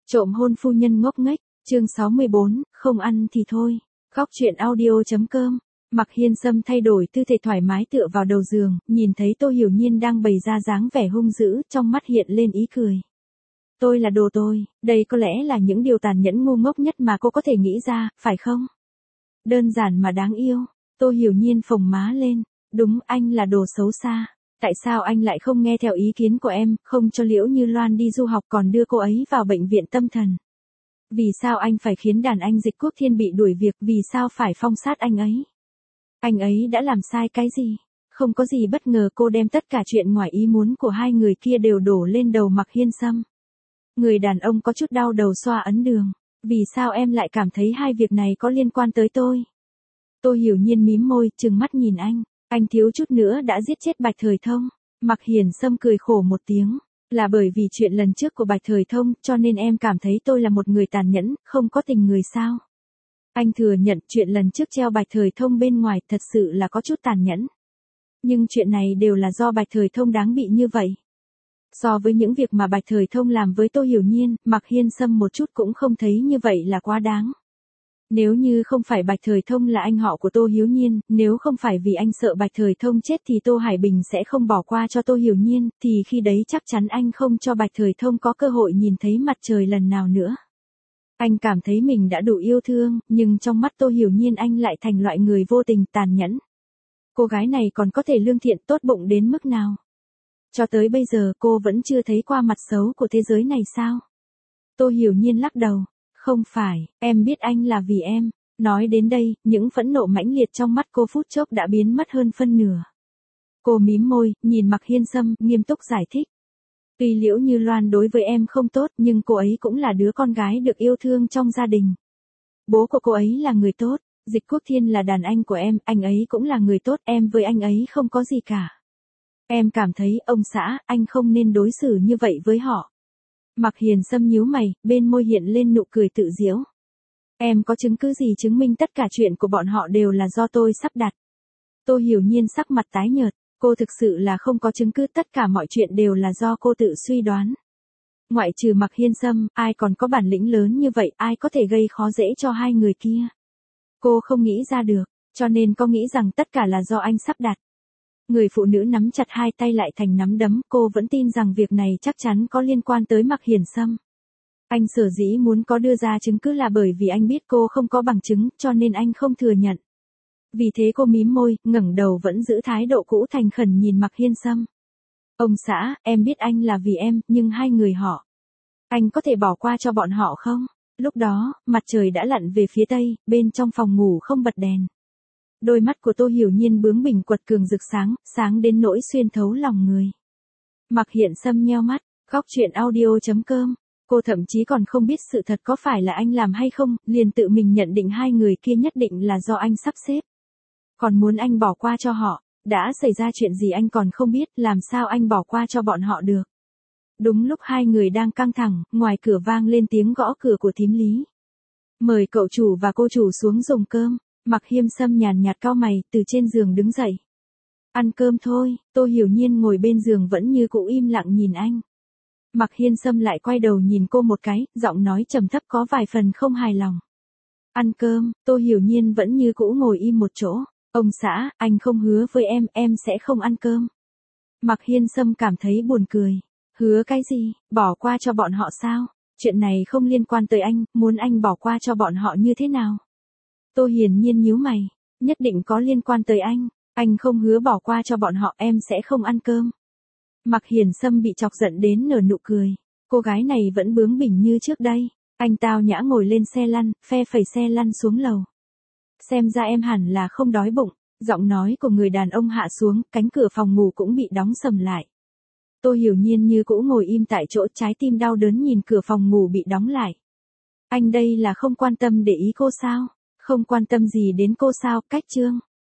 Trộm hôn phu nhân ngốc nghếch, chương 64, không ăn thì thôi. Góc truyện audio.com. Mặc Hiên Sâm thay đổi tư thế thoải mái tựa vào đầu giường, nhìn thấy Tô Hiểu Nhiên đang bày ra dáng vẻ hung dữ, trong mắt hiện lên ý cười. Tôi là đồ tôi, đây có lẽ là những điều tàn nhẫn ngu ngốc nhất mà cô có thể nghĩ ra, phải không? Đơn giản mà đáng yêu. Tô Hiểu Nhiên phồng má lên. Đúng, anh là đồ xấu xa. Tại sao anh lại không nghe theo ý kiến của em, không cho Liễu Như Loan đi du học còn đưa cô ấy vào bệnh viện tâm thần? Vì sao anh phải khiến đàn anh Dịch Quốc Thiên bị đuổi việc, vì sao phải phong sát anh ấy? Anh ấy đã làm sai cái gì? Không có gì bất ngờ cô đem tất cả chuyện ngoài ý muốn của hai người kia đều đổ lên đầu Mặc Hiên Sâm. Người đàn ông có chút đau đầu xoa ấn đường. Vì sao em lại cảm thấy hai việc này có liên quan tới tôi? Tô Hiểu Nhiên mím môi, trừng mắt nhìn anh. Anh thiếu chút nữa đã giết chết Bạch Thời Thông. Mặc Hiền Sâm cười khổ một tiếng. Là bởi vì chuyện lần trước của Bạch Thời Thông, cho nên em cảm thấy tôi là một người tàn nhẫn, không có tình người sao? Anh thừa nhận chuyện lần trước treo Bạch Thời Thông bên ngoài thật sự là có chút tàn nhẫn. Nhưng chuyện này đều là do Bạch Thời Thông đáng bị như vậy. So với những việc mà Bạch Thời Thông làm với Tô Hiểu Nhiên, Mặc Hiên Sâm một chút cũng không thấy như vậy là quá đáng. Nếu như không phải Bạch Thời Thông là anh họ của Tô Hiếu Nhiên, nếu không phải vì anh sợ Bạch Thời Thông chết thì Tô Hải Bình sẽ không bỏ qua cho Tô Hiểu Nhiên, thì khi đấy chắc chắn anh không cho Bạch Thời Thông có cơ hội nhìn thấy mặt trời lần nào nữa. Anh cảm thấy mình đã đủ yêu thương, nhưng trong mắt Tô Hiểu Nhiên anh lại thành loại người vô tình tàn nhẫn. Cô gái này còn có thể lương thiện tốt bụng đến mức nào? Cho tới bây giờ cô vẫn chưa thấy qua mặt xấu của thế giới này sao? Tô Hiểu Nhiên lắc đầu. Không phải, em biết anh là vì em. Nói đến đây, những phẫn nộ mãnh liệt trong mắt cô phút chốc đã biến mất hơn phân nửa. Cô mím môi, nhìn Mặc Hiên Sâm, nghiêm túc giải thích. Tuy Liễu Như Loan đối với em không tốt, nhưng cô ấy cũng là đứa con gái được yêu thương trong gia đình. Bố của cô ấy là người tốt, Dịch Quốc Thiên là đàn anh của em, anh ấy cũng là người tốt, em với anh ấy không có gì cả. Em cảm thấy, ông xã, anh không nên đối xử như vậy với họ. Mặc Hiền Sâm nhíu mày, bên môi hiện lên nụ cười tự giễu. Em có chứng cứ gì chứng minh tất cả chuyện của bọn họ đều là do tôi sắp đặt? Tô Hiểu Nhiên sắc mặt tái nhợt, cô thực sự là không có chứng cứ, tất cả mọi chuyện đều là do cô tự suy đoán. Ngoại trừ Mặc Hiên Sâm, ai còn có bản lĩnh lớn như vậy, ai có thể gây khó dễ cho hai người kia? Cô không nghĩ ra được, cho nên có nghĩ rằng tất cả là do anh sắp đặt. Người phụ nữ nắm chặt hai tay lại thành nắm đấm, cô vẫn tin rằng việc này chắc chắn có liên quan tới Mặc Hiền Sâm. Anh sở dĩ muốn có đưa ra chứng cứ là bởi vì anh biết cô không có bằng chứng, cho nên anh không thừa nhận. Vì thế cô mím môi, ngẩng đầu vẫn giữ thái độ cũ thành khẩn nhìn Mặc Hiên Sâm. Ông xã, em biết anh là vì em, nhưng hai người họ. Anh có thể bỏ qua cho bọn họ không? Lúc đó, mặt trời đã lặn về phía tây, bên trong phòng ngủ không bật đèn. Đôi mắt của Tô Hiểu Nhiên bướng bỉnh quật cường rực sáng, sáng đến nỗi xuyên thấu lòng người. Mặc Hiển Sâm nheo mắt, góc truyện audio.com. Cô thậm chí còn không biết sự thật có phải là anh làm hay không, liền tự mình nhận định hai người kia nhất định là do anh sắp xếp. Còn muốn anh bỏ qua cho họ, đã xảy ra chuyện gì anh còn không biết, làm sao anh bỏ qua cho bọn họ được. Đúng lúc hai người đang căng thẳng, ngoài cửa vang lên tiếng gõ cửa của thím Lý. Mời cậu chủ và cô chủ xuống dùng cơm. Mặc Hiên Sâm nhàn nhạt cau mày, từ trên giường đứng dậy. Ăn cơm thôi. Tô Hiểu Nhiên ngồi bên giường vẫn như cũ im lặng nhìn anh. Mặc Hiên Sâm lại quay đầu nhìn cô một cái, giọng nói trầm thấp có vài phần không hài lòng. Ăn cơm. Tô Hiểu Nhiên vẫn như cũ ngồi im một chỗ. Ông xã, anh không hứa với em sẽ không ăn cơm. Mặc Hiên Sâm cảm thấy buồn cười. Hứa cái gì, bỏ qua cho bọn họ sao? Chuyện này không liên quan tới anh, muốn anh bỏ qua cho bọn họ như thế nào? Tô Hiển Nhiên nhíu mày, nhất định có liên quan tới anh không hứa bỏ qua cho bọn họ, em sẽ không ăn cơm. Mặc Hiển Sâm bị chọc giận đến nở nụ cười, cô gái này vẫn bướng bỉnh như trước đây. Anh tao nhã ngồi lên xe lăn, phe phẩy xe lăn xuống lầu. Xem ra em hẳn là không đói bụng. Giọng nói của người đàn ông hạ xuống, cánh cửa phòng ngủ cũng bị đóng sầm lại. Tô Hiểu Nhiên như cũ ngồi im tại chỗ, trái tim đau đớn nhìn cửa phòng ngủ bị đóng lại. Anh đây là không quan tâm để ý cô sao? Không quan tâm gì đến cô sao? Cách chương.